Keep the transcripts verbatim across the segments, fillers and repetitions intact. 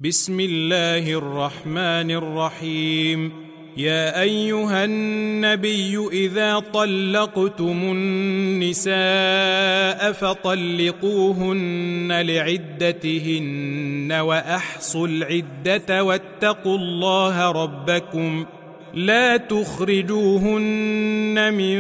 بسم الله الرحمن الرحيم. يا أيها النبي إذا طلقتم النساء فطلقوهن لعدتهن وأحصوا العدة واتقوا الله ربكم لا تخرجوهن من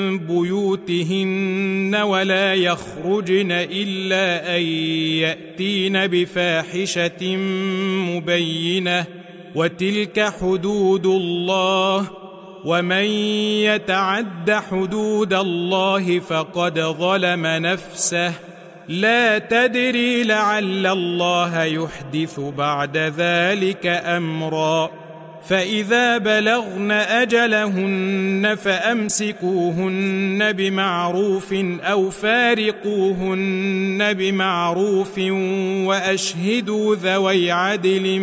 بيوتهن ولا يخرجن إلا أن يأتين بفاحشة مبينة وتلك حدود الله ومن يتعد حدود الله فقد ظلم نفسه لا تدري لعل الله يحدث بعد ذلك أمرا. فإذا بلغن أجلهن فأمسكوهن بمعروف أو فارقوهن بمعروف وأشهدوا ذوي عدل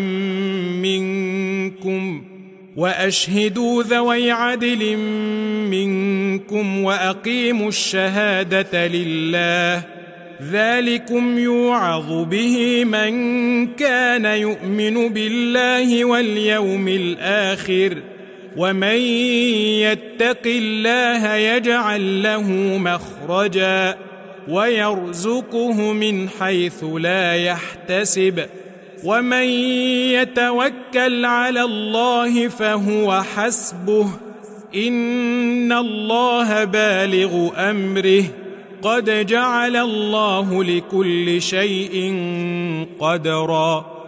منكم وأشهدوا ذوي عدل منكم وأقيموا الشهادة لله ذلكم يوعظ به من كان يؤمن بالله واليوم الآخر ومن يتق الله يجعل له مخرجا ويرزقه من حيث لا يحتسب ومن يتوكل على الله فهو حسبه إن الله بالغ أمره قد جعل الله لكل شيء قدرا.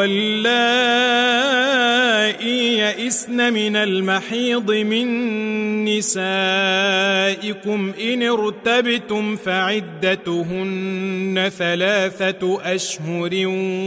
واللائي يئسن من المحيض من نسائكم إن ارتبتم فعدتهن ثلاثة أشهر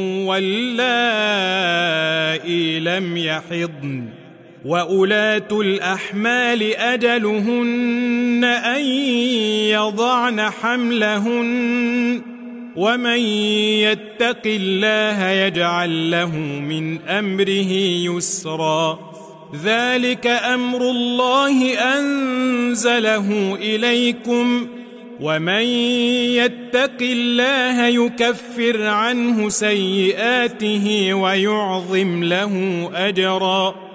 واللائي لم يحضن وأولاة الأحمال أجلهن أن يضعن حملهن ومن يتق الله يجعل له من أمره يسرا. ذلك أمر الله أنزله إليكم ومن يتق الله يكفر عنه سيئاته ويعظم له أجرا.